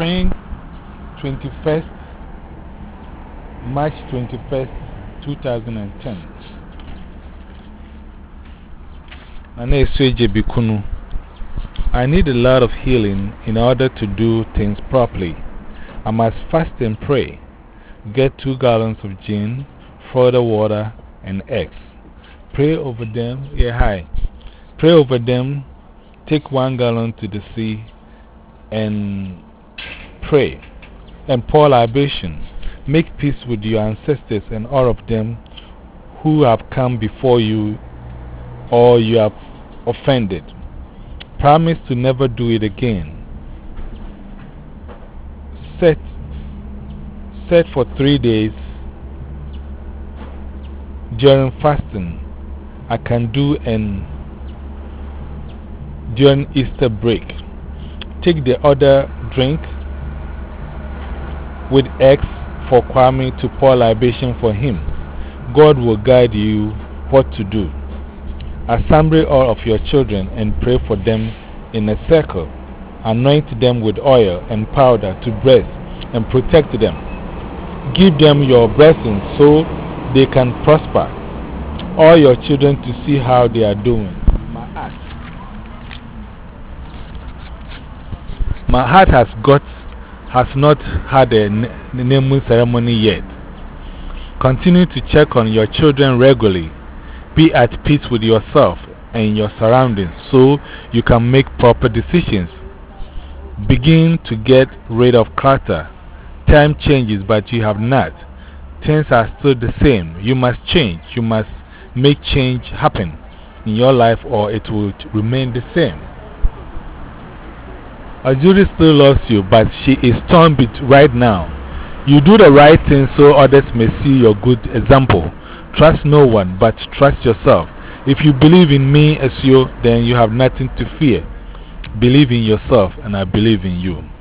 spring 21st, March 21st, 2010. My name is Sueje Bikunu. I need a lot of healing in order to do things properly. I must fast and pray. Get 2 gallons of gin, further water, and eggs. Pray over them. Yeah, hi. Pray over them. Take 1 gallon to the sea and pray. And pour libation. Make peace with your ancestors and all of them who have come before you or you have offended. Promise to never do it again. Set for 3 days during fasting. I can do and during Easter break. Take the other drink with eggs for Kwame to pour libation for him. God will guide you what to do. Assemble all of your children and pray for them in a circle. Anoint them with oil and powder to bless and protect them. Give them your blessings so they can prosper. All your children to see how they are doing. My heart has not had a naming ceremony yet. Continue to check on your children regularly. Be at peace with yourself and your surroundings so you can make proper decisions. Begin to get rid of clutter. Time changes, but you have not. Things are still the same. You must change. You must make change happen in your life or it will remain the same. Ajuri still loves you, but she is torn right now. You do the right thing so others may see your good example. Trust no one, but trust yourself. If you believe in me as you, then you have nothing to fear. Believe in yourself, and I believe in you.